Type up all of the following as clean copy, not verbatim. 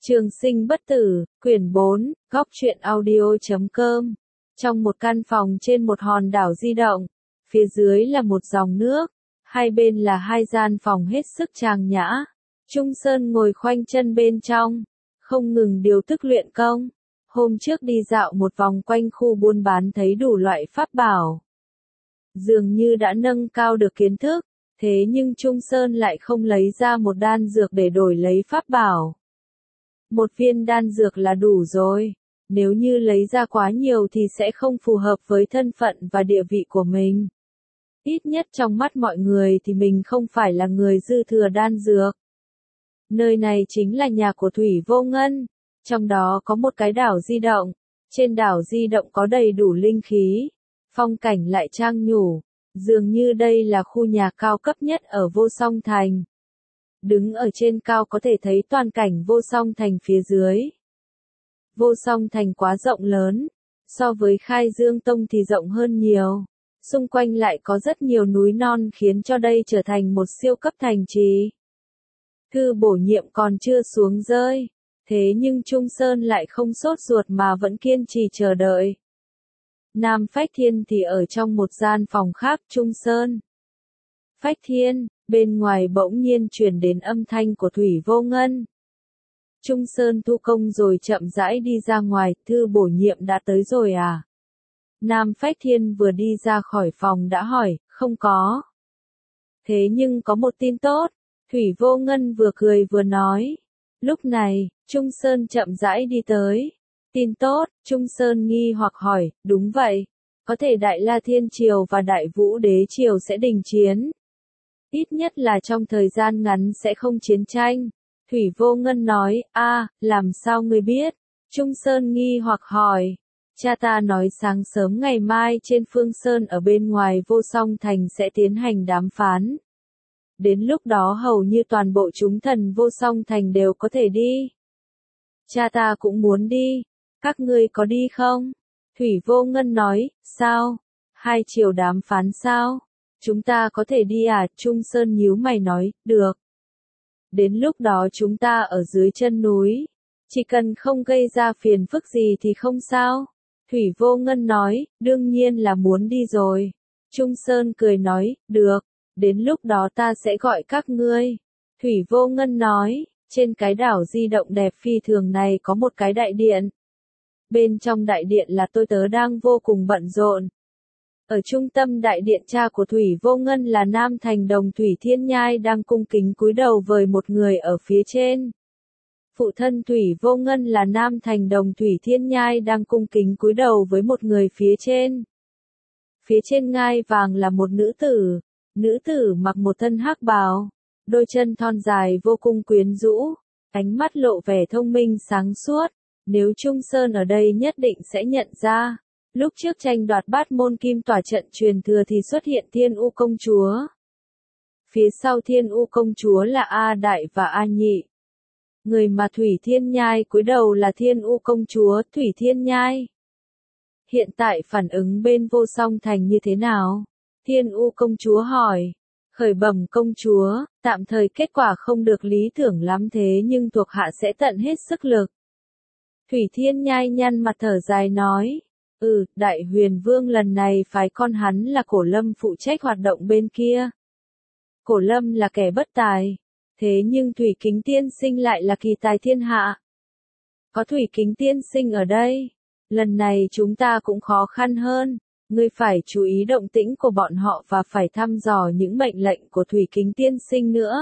Trường sinh bất tử, quyển 4, góc truyện audio.com. Trong một căn phòng trên một hòn đảo di động, phía dưới là một dòng nước, hai bên là hai gian phòng hết sức trang nhã. Trung Sơn ngồi khoanh chân bên trong, không ngừng điều tức luyện công. Hôm trước đi dạo một vòng quanh khu buôn bán thấy đủ loại pháp bảo. Dường như đã nâng cao được kiến thức, thế nhưng Trung Sơn lại không lấy ra một đan dược để đổi lấy pháp bảo. Một viên đan dược là đủ rồi, nếu như lấy ra quá nhiều thì sẽ không phù hợp với thân phận và địa vị của mình. Ít nhất trong mắt mọi người thì mình không phải là người dư thừa đan dược. Nơi này chính là nhà của Thủy Vô Ngân, trong đó có một cái đảo di động, trên đảo di động có đầy đủ linh khí, phong cảnh lại trang nhủ, dường như đây là khu nhà cao cấp nhất ở Vô Song Thành. Đứng ở trên cao có thể thấy toàn cảnh Vô Song Thành phía dưới. Vô Song Thành quá rộng lớn, so với Khai Dương Tông thì rộng hơn nhiều. Xung quanh lại có rất nhiều núi non khiến cho đây trở thành một siêu cấp thành trì. Thư bổ nhiệm còn chưa xuống rơi, thế nhưng Trung Sơn lại không sốt ruột mà vẫn kiên trì chờ đợi. Nam Phách Thiên thì ở trong một gian phòng khác Trung Sơn. Phách Thiên, bên ngoài bỗng nhiên truyền đến âm thanh của Thủy Vô Ngân. Trung Sơn thu công rồi chậm rãi đi ra ngoài, thư bổ nhiệm đã tới rồi à? Nam Phách Thiên vừa đi ra khỏi phòng đã hỏi, không có. Thế nhưng có một tin tốt, Thủy Vô Ngân vừa cười vừa nói. Lúc này, Trung Sơn chậm rãi đi tới. Tin tốt, Trung Sơn nghi hoặc hỏi, đúng vậy, có thể Đại La Thiên Triều và Đại Vũ Đế Triều sẽ đình chiến. Ít nhất là trong thời gian ngắn sẽ không chiến tranh. Thủy Vô Ngân nói, làm sao ngươi biết? Trung Sơn nghi hoặc hỏi. Cha ta nói sáng sớm ngày mai trên Phương Sơn ở bên ngoài Vô Song Thành sẽ tiến hành đàm phán. Đến lúc đó hầu như toàn bộ chúng thần Vô Song Thành đều có thể đi. Cha ta cũng muốn đi. Các ngươi có đi không? Thủy Vô Ngân nói, sao? Hai triều đàm phán sao? Chúng ta có thể đi à? Trung Sơn nhíu mày nói, được. Đến lúc đó chúng ta ở dưới chân núi. Chỉ cần không gây ra phiền phức gì thì không sao. Thủy Vô Ngân nói, đương nhiên là muốn đi rồi. Trung Sơn cười nói, được. Đến lúc đó ta sẽ gọi các ngươi. Thủy Vô Ngân nói, trên cái đảo di động đẹp phi thường này có một cái đại điện. Bên trong đại điện là tôi tớ đang vô cùng bận rộn. Ở trung tâm đại điện cha của Thủy Vô Ngân là Nam Thành Đồng Thủy Thiên Nhai đang cung kính cúi đầu với một người ở phía trên. Phụ thân Thủy Vô Ngân là Nam Thành Đồng Thủy Thiên Nhai đang cung kính cúi đầu với một người phía trên. Phía trên ngai vàng là một nữ tử mặc một thân hắc bào, đôi chân thon dài vô cùng quyến rũ, ánh mắt lộ vẻ thông minh sáng suốt. Nếu Trung Sơn ở đây nhất định sẽ nhận ra. Lúc trước tranh đoạt bát môn kim tỏa trận truyền thừa thì xuất hiện Thiên U Công Chúa. Phía sau Thiên U Công Chúa là A Đại và A Nhị. Người mà Thủy Thiên Nhai cúi đầu là Thiên U Công Chúa Thủy Thiên Nhai. Hiện tại phản ứng bên Vô Song Thành như thế nào? Thiên U Công Chúa hỏi. Khởi bẩm công chúa, tạm thời kết quả không được lý tưởng lắm thế nhưng thuộc hạ sẽ tận hết sức lực. Thủy Thiên Nhai nhăn mặt thở dài nói. Đại Huyền Vương lần này phái con hắn là Cổ Lâm phụ trách hoạt động bên kia. Cổ Lâm là kẻ bất tài, thế nhưng Thủy Kính Tiên Sinh lại là kỳ tài thiên hạ. Có Thủy Kính Tiên Sinh ở đây, lần này chúng ta cũng khó khăn hơn, ngươi phải chú ý động tĩnh của bọn họ và phải thăm dò những mệnh lệnh của Thủy Kính Tiên Sinh nữa.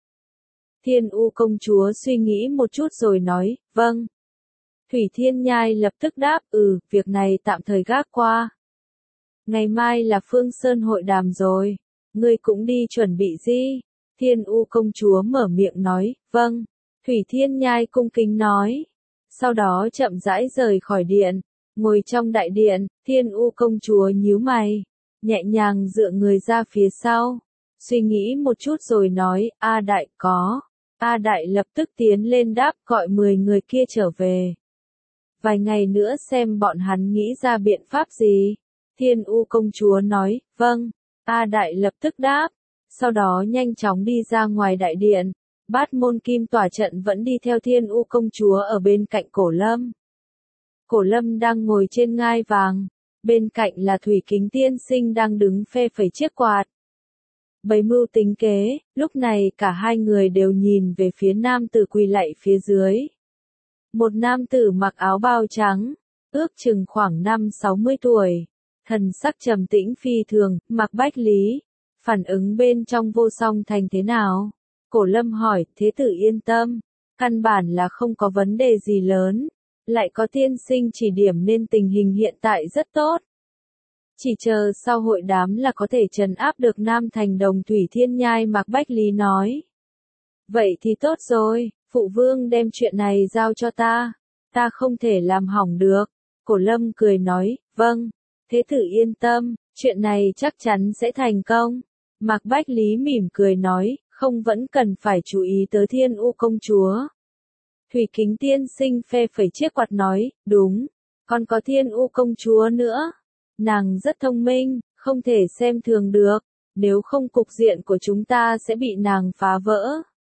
Thiên U Công Chúa suy nghĩ một chút rồi nói, vâng. Thủy Thiên Nhai lập tức đáp, việc này tạm thời gác qua. Ngày mai là Phương Sơn hội đàm rồi, ngươi cũng đi chuẩn bị gì? Thiên U Công Chúa mở miệng nói, vâng. Thủy Thiên Nhai cung kính nói. Sau đó chậm rãi rời khỏi điện, ngồi trong đại điện, Thiên U Công Chúa nhíu mày, nhẹ nhàng dựa người ra phía sau, suy nghĩ một chút rồi nói, A Đại có. A Đại lập tức tiến lên đáp gọi 10 người kia trở về. Vài ngày nữa xem bọn hắn nghĩ ra biện pháp gì. Thiên U Công Chúa nói, vâng. A Đại lập tức đáp. Sau đó nhanh chóng đi ra ngoài đại điện. Bát Môn Kim tỏa trận vẫn đi theo Thiên U công chúa ở bên cạnh Cổ Lâm. Cổ Lâm đang ngồi trên ngai vàng, bên cạnh là Thủy Kính tiên sinh đang đứng phe phẩy chiếc quạt. Bày mưu tính kế, lúc này cả hai người đều nhìn về phía nam tử quỳ lạy phía dưới. Một nam tử mặc áo bào trắng, ước chừng khoảng 50-60 tuổi, thần sắc trầm tĩnh phi thường, Mạc Bách Lý. Phản ứng bên trong Vô Song Thành thế nào? Cổ Lâm hỏi, thế tử yên tâm, căn bản là không có vấn đề gì lớn, lại có tiên sinh chỉ điểm nên tình hình hiện tại rất tốt. Chỉ chờ sau hội đám là có thể trấn áp được Nam Thành Đồng Thủy Thiên Nhai, Mạc Bách Lý nói. Vậy thì tốt rồi, phụ vương đem chuyện này giao cho ta không thể làm hỏng được. Cổ Lâm cười nói, vâng, thế tử yên tâm, chuyện này chắc chắn sẽ thành công. Mạc Bách Lý mỉm cười nói, không vẫn cần phải chú ý tới Thiên U công chúa. Thủy Kính tiên sinh phe phẩy chiếc quạt nói, đúng, còn có Thiên U công chúa nữa. Nàng rất thông minh, không thể xem thường được, nếu không cục diện của chúng ta sẽ bị nàng phá vỡ.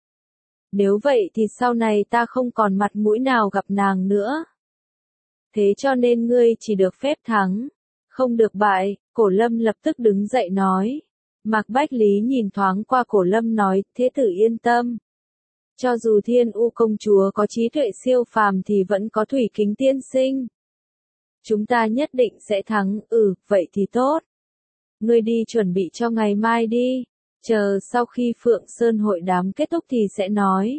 Nếu vậy thì sau này ta không còn mặt mũi nào gặp nàng nữa. Thế cho nên ngươi chỉ được phép thắng, không được bại. Cổ Lâm lập tức đứng dậy nói. Mạc Bách Lý nhìn thoáng qua Cổ Lâm nói, thế tử yên tâm. Cho dù Thiên U công chúa có trí tuệ siêu phàm thì vẫn có Thủy Kính tiên sinh. Chúng ta nhất định sẽ thắng, vậy thì tốt. Ngươi đi chuẩn bị cho ngày mai đi, chờ sau khi Phượng Sơn hội đám kết thúc thì sẽ nói.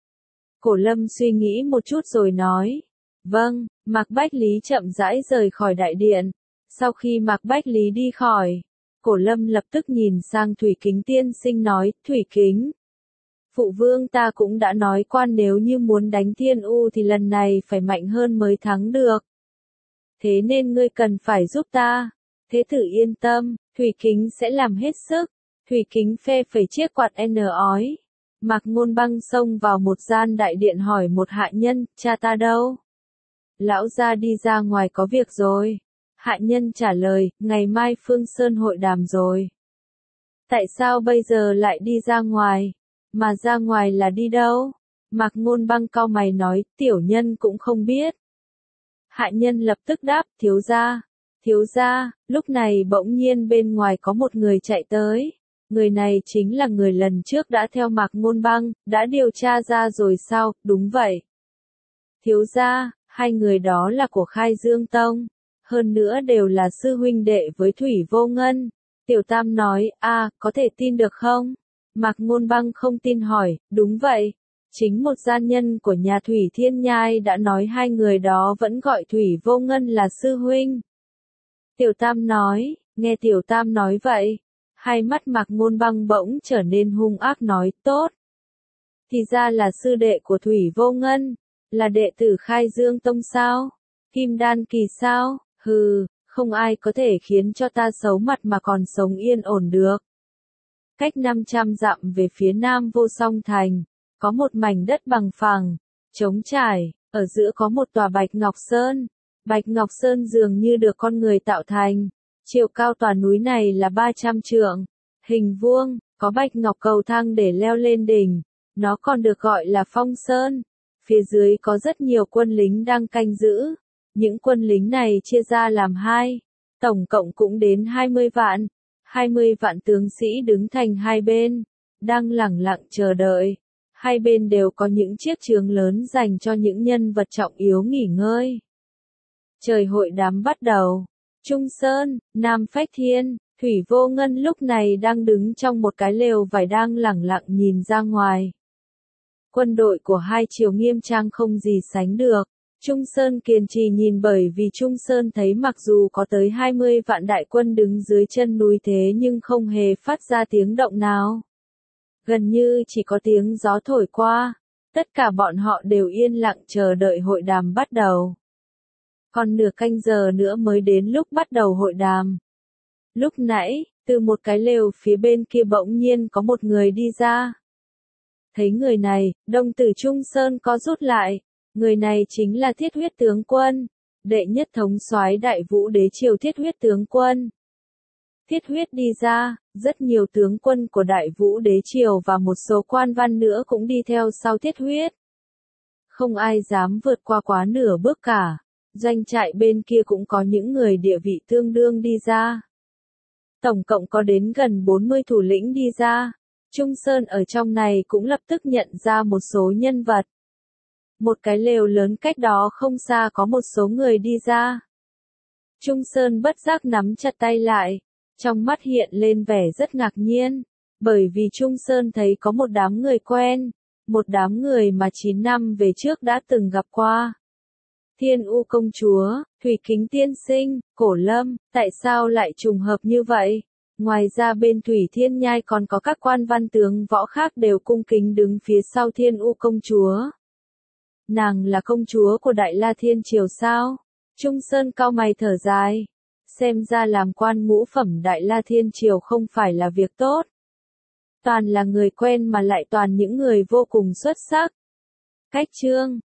Cổ Lâm suy nghĩ một chút rồi nói. Vâng, Mạc Bách Lý chậm rãi rời khỏi đại điện. Sau khi Mạc Bách Lý đi khỏi, Cổ Lâm lập tức nhìn sang Thủy Kính tiên sinh nói, Thủy Kính. Phụ vương ta cũng đã nói qua nếu như muốn đánh Thiên U thì lần này phải mạnh hơn mới thắng được. Thế nên ngươi cần phải giúp ta. Thế tử yên tâm, Thủy Kính sẽ làm hết sức. Thủy Kính phe phẩy chiếc quạt ói. Mạc Ngôn Băng xông vào một gian đại điện hỏi một hạ nhân, cha ta đâu? Lão gia đi ra ngoài có việc rồi. Hạ nhân trả lời, ngày mai Phương Sơn hội đàm rồi. Tại sao bây giờ lại đi ra ngoài? Mà ra ngoài là đi đâu? Mạc Ngôn Băng cau mày nói, tiểu nhân cũng không biết. Hạ nhân lập tức đáp, thiếu gia, lúc này bỗng nhiên bên ngoài có một người chạy tới. Người này chính là người lần trước đã theo Mạc Ngôn Băng, đã điều tra ra rồi sao, đúng vậy. Thiếu gia, hai người đó là của Khai Dương Tông, hơn nữa đều là sư huynh đệ với Thủy Vô Ngân. Tiểu Tam nói, có thể tin được không? Mạc Ngôn Băng không tin hỏi, đúng vậy. Chính một gian nhân của nhà Thủy Thiên Nhai đã nói hai người đó vẫn gọi Thủy Vô Ngân là sư huynh. Tiểu Tam nói, nghe Tiểu Tam nói vậy, hai mắt Mạc Ngôn Băng bỗng trở nên hung ác nói, tốt. Thì ra là sư đệ của Thủy Vô Ngân, là đệ tử Khai Dương Tông sao? Kim Đan kỳ sao? Không ai có thể khiến cho ta xấu mặt mà còn sống yên ổn được. Cách 500 dặm về phía nam Vô Song Thành, có một mảnh đất bằng phẳng, trống trải, ở giữa có một tòa Bạch Ngọc Sơn. Bạch Ngọc Sơn dường như được con người tạo thành. Chiều cao tòa núi này là 300 trượng, hình vuông, có bạch ngọc cầu thang để leo lên đỉnh. Nó còn được gọi là Phong Sơn. Phía dưới có rất nhiều quân lính đang canh giữ. Những quân lính này chia ra làm hai, tổng cộng cũng đến 20 vạn. 20 vạn tướng sĩ đứng thành hai bên, đang lẳng lặng chờ đợi. Hai bên đều có những chiếc trướng lớn dành cho những nhân vật trọng yếu nghỉ ngơi. Trời hội đám bắt đầu. Trung Sơn, Nam Phách Thiên, Thủy Vô Ngân lúc này đang đứng trong một cái lều vải đang lẳng lặng nhìn ra ngoài. Quân đội của hai triều nghiêm trang không gì sánh được. Trung Sơn kiên trì nhìn bởi vì Trung Sơn thấy mặc dù có tới 20 vạn đại quân đứng dưới chân núi thế nhưng không hề phát ra tiếng động nào. Gần như chỉ có tiếng gió thổi qua. Tất cả bọn họ đều yên lặng chờ đợi hội đàm bắt đầu. Còn nửa canh giờ nữa mới đến lúc bắt đầu hội đàm. Lúc nãy, từ một cái lều phía bên kia bỗng nhiên có một người đi ra. Thấy người này, đồng tử Trung Sơn có rút lại. Người này chính là Thiết Huyết tướng quân, đệ nhất thống soái Đại Vũ Đế triều Thiết Huyết tướng quân. Thiết Huyết đi ra, rất nhiều tướng quân của Đại Vũ đế triều và một số quan văn nữa cũng đi theo sau Thiết Huyết. Không ai dám vượt qua quá nửa bước cả. Doanh trại bên kia cũng có những người địa vị tương đương đi ra. Tổng cộng có đến gần 40 thủ lĩnh đi ra. Trung Sơn ở trong này cũng lập tức nhận ra một số nhân vật. Một cái lều lớn cách đó không xa có một số người đi ra. Trung Sơn bất giác nắm chặt tay lại, trong mắt hiện lên vẻ rất ngạc nhiên, bởi vì Trung Sơn thấy có một đám người quen, một đám người mà 9 năm về trước đã từng gặp qua. Thiên U công chúa, Thủy Kính tiên sinh, Cổ Lâm, tại sao lại trùng hợp như vậy? Ngoài ra bên Thủy Thiên Nhai còn có các quan văn tướng võ khác đều cung kính đứng phía sau Thiên U công chúa. Nàng là công chúa của Đại La Thiên Triều sao? Trung Sơn cau mày thở dài. Xem ra làm quan ngũ phẩm Đại La Thiên Triều không phải là việc tốt. Toàn là người quen mà lại toàn những người vô cùng xuất sắc. Cách chương